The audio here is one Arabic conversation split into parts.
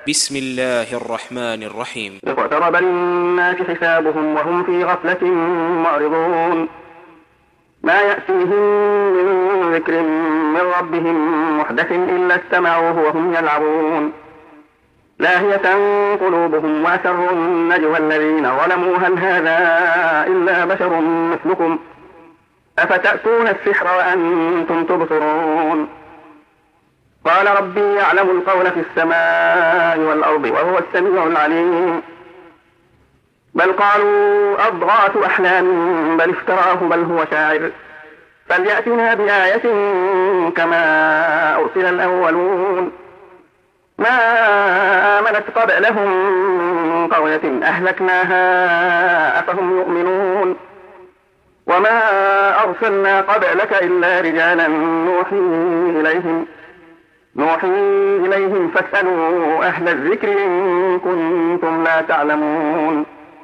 بسم الله الرحمن الرحيم. اقترب للناس حسابهم وهم في غفلة معرضون ما يأتيهم من ذكر من ربهم محدث إلا استمعوه وهم يلعبون لاهية قلوبهم وأسروا النجوى الذين ظلموا هل هذا إلا بشر مثلكم أفتأتون السحر وأنتم تبصرون قال ربي يعلم القول في السماء والأرض وهو السميع العليم بل قالوا أضغاث أحلام بل افتراه بل هو شاعر فليأتنا بآية كما أرسل الأولون ما آمنت قبلهم من قرية أهلكناها أفهم يؤمنون وما أرسلنا قبلك إلا رجالا نوحي إليهم فاسألوا أهل الذكر إن كنتم لا تعلمون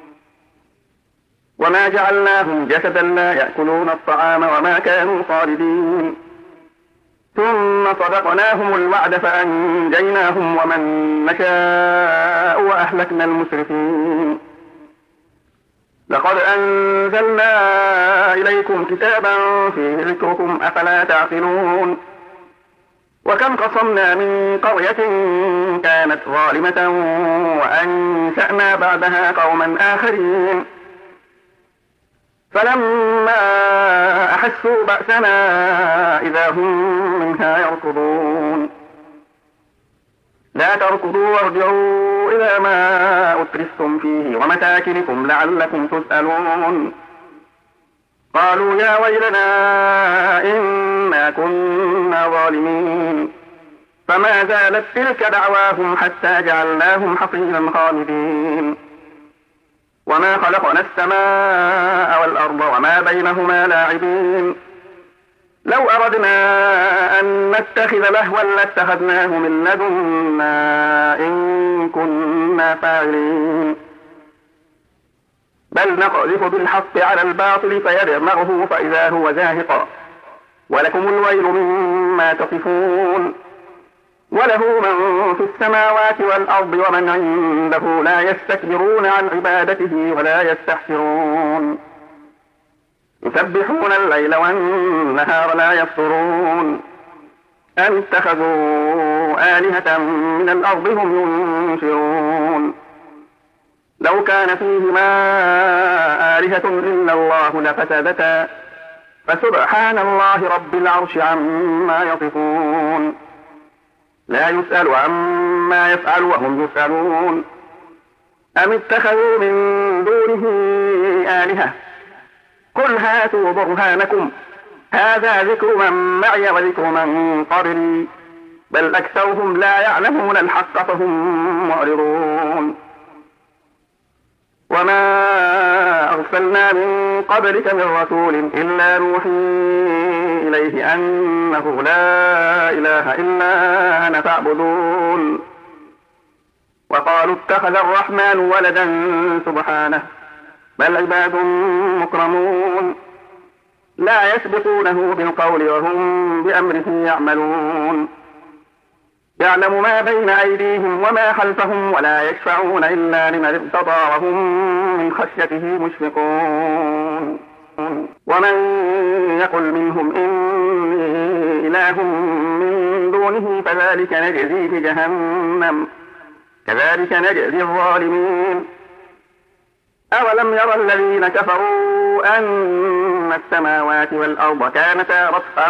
وما جعلناهم جسدا لا يأكلون الطعام وما كانوا خالدين ثم صدقناهم الوعد فأنجيناهم ومن نشاء وأهلكنا المسرفين لقد أنزلنا إليكم كتابا فيه ذكركم أفلا تعقلون وكم قصمنا من قرية كانت ظالمة وأنشأنا بعدها قوما آخرين فلما أحسوا بأسنا إذا هم منها يركضون لا تركضوا وارجعوا إلى ما أترفتم فيه ومساكنكم لعلكم تسألون قالوا يا ويلنا إنا كنا ظالمين فما زالت تلك دعواهم حتى جعلناهم حصيدا خامدين وما خلقنا السماء والأرض وما بينهما لاعبين لو أردنا أن نتخذ لهوا لاتخذناه من لدنا إن كنا فاعلين بل نقذف بالحق على الباطل فيدمغه فإذا هو زاهق ولكم الويل مما تصفون وله من في السماوات والأرض ومن عنده لا يستكبرون عن عبادته ولا يستحسرون يسبحون الليل والنهار لا يفطرون أم اتخذوا آلهة من الأرض هم ينشرون لو كان فيهما آلهة إلا الله لفسدتا فسبحان الله رب العرش عما يصفون لا يسأل عما يفعل وهم يسألون أم اتخذوا من دونه آلهة قل هاتوا برهانكم هذا ذكر من معي وذكر من قبلي بل أكثرهم لا يعلمون الحق فهم معرضون وما أرسلنا من قبلك من رسول إلا نوحي إليه أنه لا إله إلا أنا فاعبدون وقالوا اتخذ الرحمن ولدا سبحانه بل عباد مكرمون لا يسبقونه بالقول وهم بأمره يعملون يعلم ما بين أيديهم وما خلفهم ولا يشفعون إلا لمن ارتضى وهم من خشيته مشفقون ومن يقل منهم إني إله من دونه فذلك نجزيه جهنم كذلك نجزي الظالمين أولم يرى الذين كفروا أن السماوات والأرض كانتا رتقا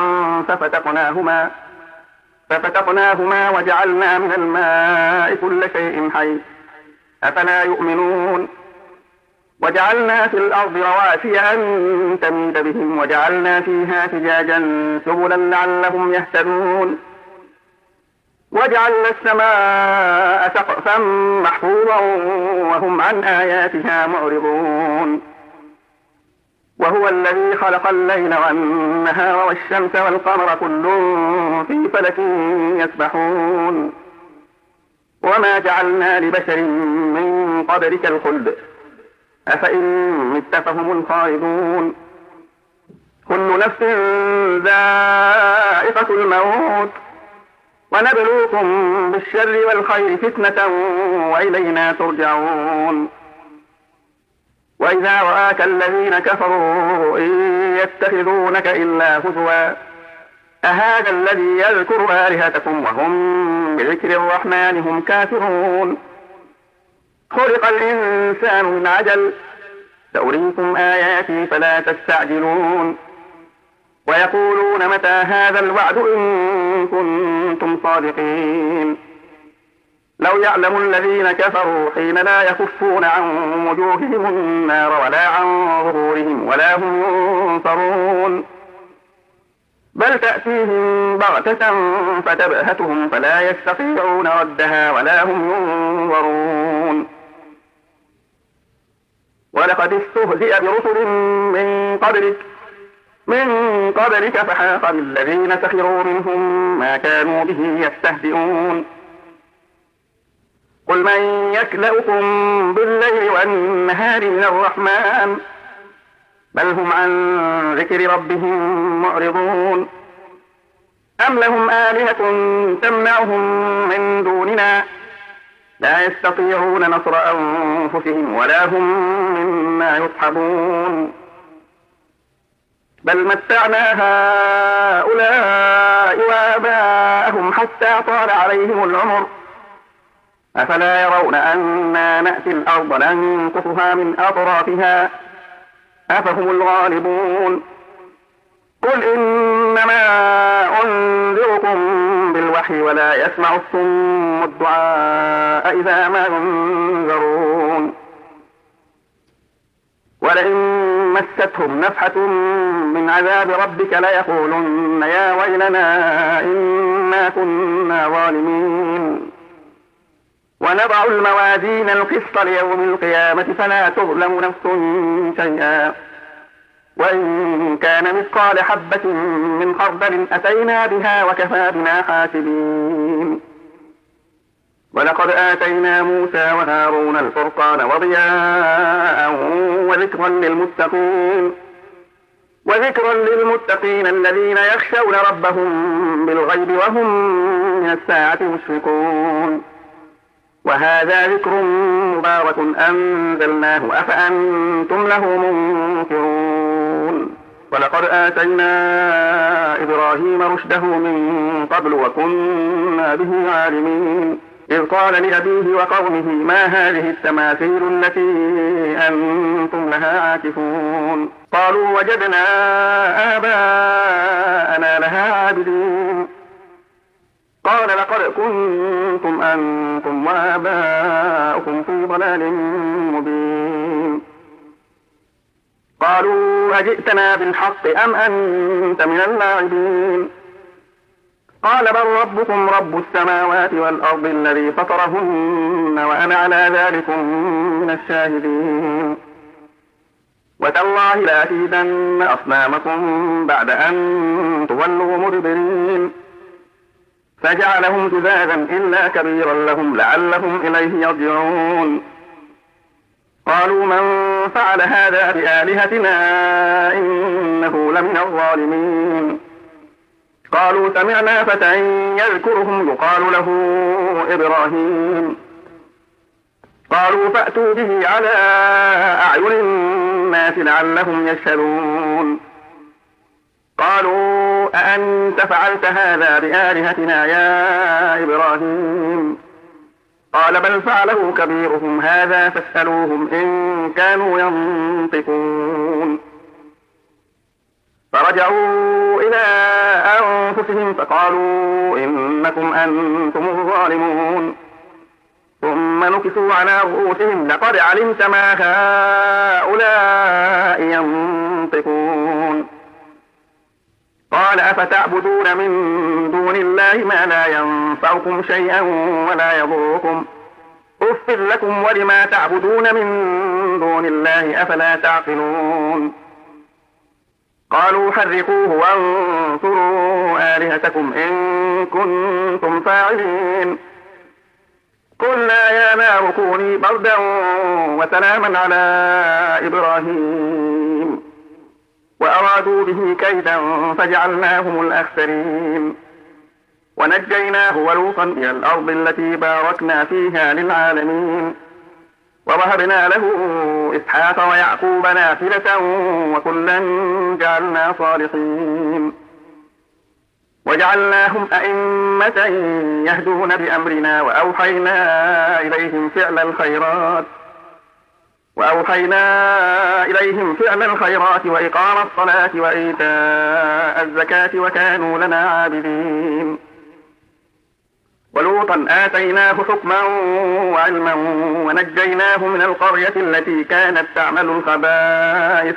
ففتقناهما وجعلنا من الماء كل شيء حي أفلا يؤمنون وجعلنا في الأرض رواسي أن تميد بهم وجعلنا فيها فجاجا سبلا لعلهم يهتدون وجعلنا السماء سقفا محفوظا وهم عن آياتها معرضون وهو الذي خلق الليل والنهار والشمس والقمر كل في فلك يسبحون وما جعلنا لبشر من قبلك الخلد أفإن مت فهم الخالدون كل نفس ذائقة الموت ونبلوكم بالشر والخير فتنة وإلينا ترجعون. وإذا رآك الذين كفروا إن يتخذونك إلا هزوا أهذا الذي يذكر آلهتكم وهم بذكر الرحمن هم كافرون. خلق الإنسان من عجل سأريكم آياتي فلا تستعجلون. ويقولون متى هذا الوعد إن كنتم صادقين. لو يعلم الذين كفروا حين لا يكفون عن وجوههم النار ولا عن ظهورهم ولا هم ينصرون بل تأتيهم بغتة فتبهتهم فلا يستطيعون ردها ولا هم ينظرون. ولقد استهزئ برسل من قبلك فحاق بالذين سخروا منهم ما كانوا به يستهزئون. قل من يكلؤكم بالليل والنهار من الرحمن بل هم عن ذكر ربهم معرضون. أم لهم آلهة تمنعهم من دوننا لا يستطيعون نصر أنفسهم ولا هم منا يصحبون. بل متعنا هؤلاء وآباءهم حتى طال عليهم العمر أفلا يرون أنا نأتي الأرض ننقصها من أطرافها أفهم الغالبون. قل إنما أنذركم بالوحي ولا يسمع الصم الدعاء إذا ما ينذرون. ولئن مستهم نفحة من عذاب ربك ليقولن يا ويلنا إنا كنا ظالمين. ونضع الموازين القسط ليوم القيامة فلا تظلم نفس شيئا وإن كان مثقال حبة من خردل أتينا بها وكفى بنا حاسبين. ولقد آتينا موسى وهارون الفرقان وضياء وذكرا للمتقين الذين يخشون ربهم بالغيب وهم من الساعة مشفقون. وهذا ذكر مبارك أنزلناه أفأنتم له منكرون. ولقد آتينا إبراهيم رشده من قبل وكنا به عالمين. إذ قال لأبيه وقومه ما هذه التماثيل التي أنتم لها عاكفون. قالوا وجدنا آباءنا لها عابدين. قال لقد كنتم أنتم وآباؤكم في ضلال مبين. قالوا أجئتنا بالحق أم أنت من اللاعبين. قال بل ربكم رب السماوات والأرض الذي فطرهن وأنا على ذلكم من الشاهدين. وتالله لأكيدن أصنامكم بعد أن تولوا مدبرين. فجعلهم جذاذا إلا كبيرا لهم لعلهم إليه يرجعون. قالوا من فعل هذا بآلهتنا إنه لمن الظالمين. قالوا سمعنا فتى يذكرهم يقال له إبراهيم. قالوا فأتوا به على أعين الناس لعلهم يشهدون. قالوا أأنت فعلت هذا بآلهتنا يا إبراهيم. قال بل فعله كبيرهم هذا فاسألوهم إن كانوا ينطقون. فرجعوا إلى أنفسهم فقالوا إنكم أنتم الظالمون. ثم نكسوا على رؤوسهم لقد علمت ما هؤلاء ينطقون. قال أفتعبدون من دون الله ما لا ينفعكم شيئا ولا يضركم أف لكم ولما تعبدون من دون الله أفلا تعقلون. قالوا حرقوه وانصروا آلهتكم إن كنتم فاعلين. قلنا يا نار كوني بردا وسلاما على إبراهيم وأرادوا به كيدا فجعلناهم الأخسرين. ونجيناه ولوطا إلى الأرض التي باركنا فيها للعالمين ووهبنا له إسحاق ويعقوب نافلة وكلا جعلنا صالحين وجعلناهم أئمة يهدون بأمرنا وأوحينا إليهم فعل الخيرات وإقام الصلاة وإيتاء الزكاة وكانوا لنا عابدين ولوطا آتيناه حكما وعلما ونجيناه من القرية التي كانت تعمل الخبائث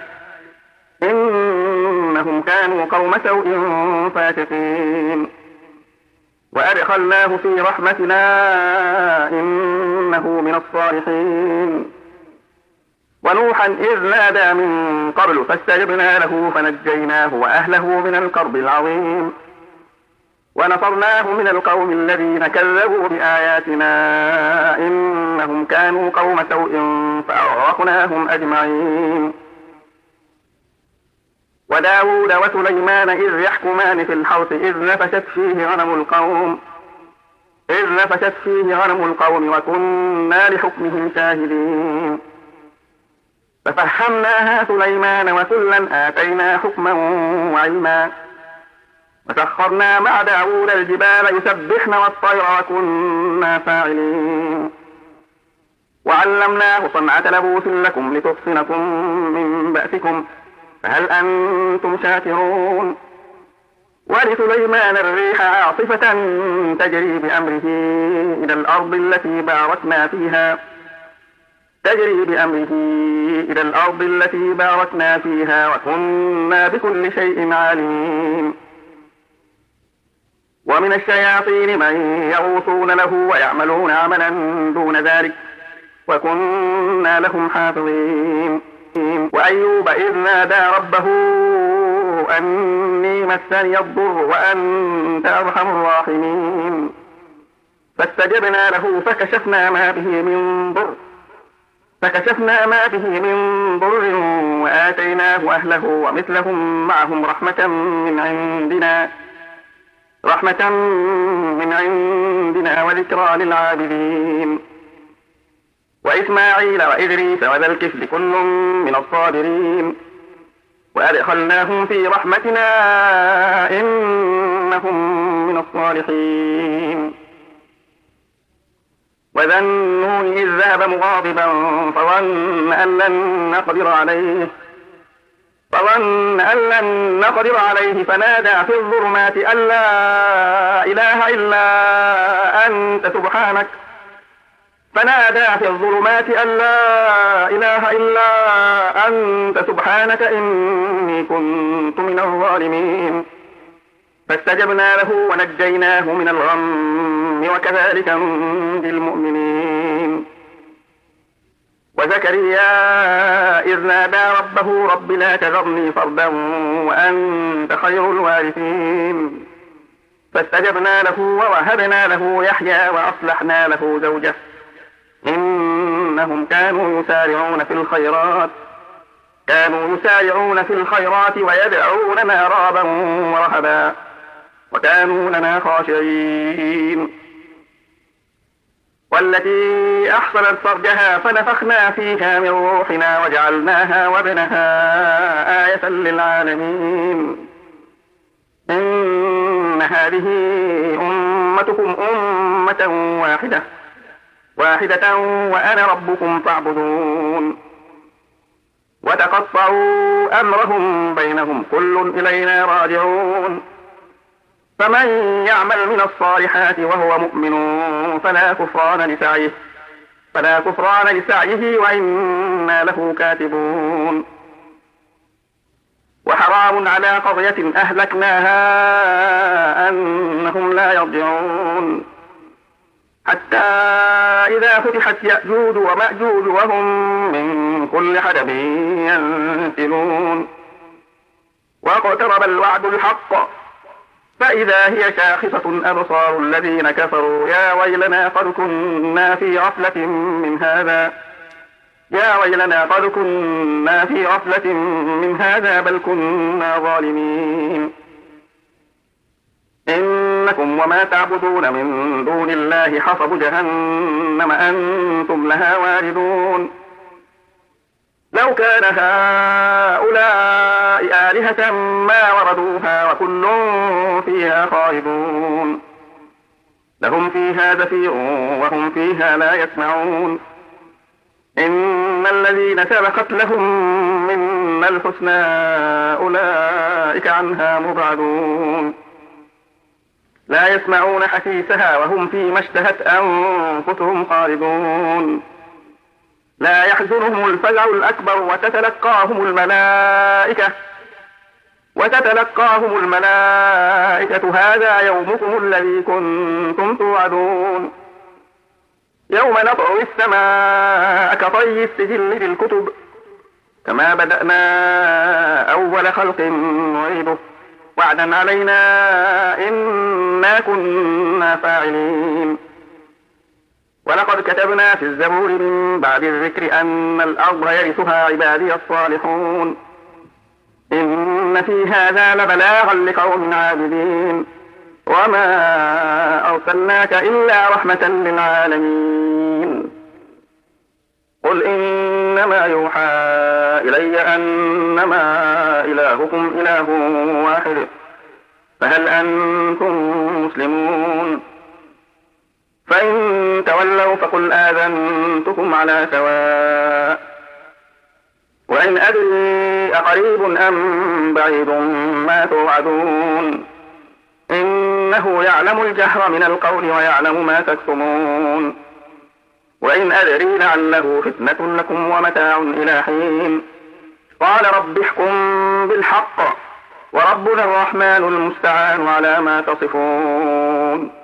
إنهم كانوا قوم سوء فاسقين وأدخلناه في رحمتنا إنه من الصالحين ونوحا إذ نادى من قبل فاستجبنا له فنجيناه وأهله من الكرب العظيم ونصرناه من القوم الذين كذبوا بآياتنا إنهم كانوا قوم سوء فأغرقناهم أجمعين وداود وسليمان إذ يحكمان في الحرث إذ نفشت فيه غنم القوم وكنا لحكمهم شاهدين ففهمناها سليمان وكلا آتينا حكما وعلما وسخرنا مع داود الجبال يسبحن والطير وكنا فاعلين وعلمناه صنعة لبوس لكم لتحصنكم من بأسكم فهل أنتم شاكرون ولسليمان الريح عاصفة تجري بأمره إلى الأرض التي باركنا فيها وكنا بكل شيء عليم ومن الشياطين من يغوصون له ويعملون عملا دون ذلك وكنا لهم حافظين وأيوب إذ نادى ربه أني مسني الضر وأنت أرحم الراحمين فاستجبنا له فكشفنا ما به من ضر وآتيناه أهله ومثلهم معهم رحمة من عندنا وذكرى للعابدين وإسماعيل وإدريس وذا الكفل كل من الصابرين وأدخلناهم في رحمتنا إنهم من الصالحين وذا النون إذ ذهب مغاضبا فظن أن لن نقدر عليه فنادى في الظلمات أن لا إله إلا أنت سبحانك إني كنت من الظالمين فاستجبنا له ونجيناه من الغم وكذلك ننجي المؤمنين وزكريا إذ نادى ربه رب لا تذرني فردا وأنت خير الوارثين فاستجبنا له ووهبنا له يحيى وأصلحنا له زوجه إنهم كانوا يسارعون في الخيرات ويدعوننا رغبا ورهبا وكانوا لنا خاشعين والتي أحصنت فرجها فنفخنا فيها من روحنا وجعلناها وابنها آية للعالمين إن هذه أمتكم أمة واحدة وأنا ربكم فاعبدون وتقطعوا أمرهم بينهم كل إلينا راجعون فمن يعمل من الصالحات وهو مؤمن فلا كفران لسعيه وإنا له كاتبون وحرام على قرية أهلكناها أنهم لا يرجعون حتى إذا فتحت يأجوج ومأجوج وهم من كل حدب ينسلون واقترب الوعد الحق فإذا هي شاخصة أبصار الذين كفروا يا ويلنا قد كنا في غفلة من هذا بل كنا ظالمين إنكم وما تعبدون من دون الله حصب جهنم أنتم لها واردون لو كان هؤلاء آلهة ما وردوها وكل فيها خالدون لهم فيها زفير وهم فيها لا يسمعون إن الذين سبقت لهم منا الحسنى أولئك عنها مبعدون لا يسمعون حسيسها وهم فيما اشتهت أنفسهم خالدون لا يحزنهم الفزع الأكبر وتتلقاهم الملائكة هذا يومكم الذي كنتم توعدون يوم نطوي السماء كطي السجل للكتب كما بدأنا أول خلق نعيده وعدا علينا إنا كنا فاعلين ولقد كتبنا في الزبور من بعد الذكر أن الأرض يرثها عبادي الصالحون إن في هذا لبلاغا لقوم عابدين وما أرسلناك إلا رحمة للعالمين قل إنما يوحى إلي أنما إلهكم إله واحد فهل أنتم مسلمون فإن تولوا فقل آذنتكم على سواء وإن أدري أقريب أم بعيد ما توعدون إنه يعلم الجهر من القول ويعلم ما تكتمون وإن أدري لعله فتنة لكم ومتاع إلى حين قال رب احكم بالحق وربنا الرحمن المستعان على ما تصفون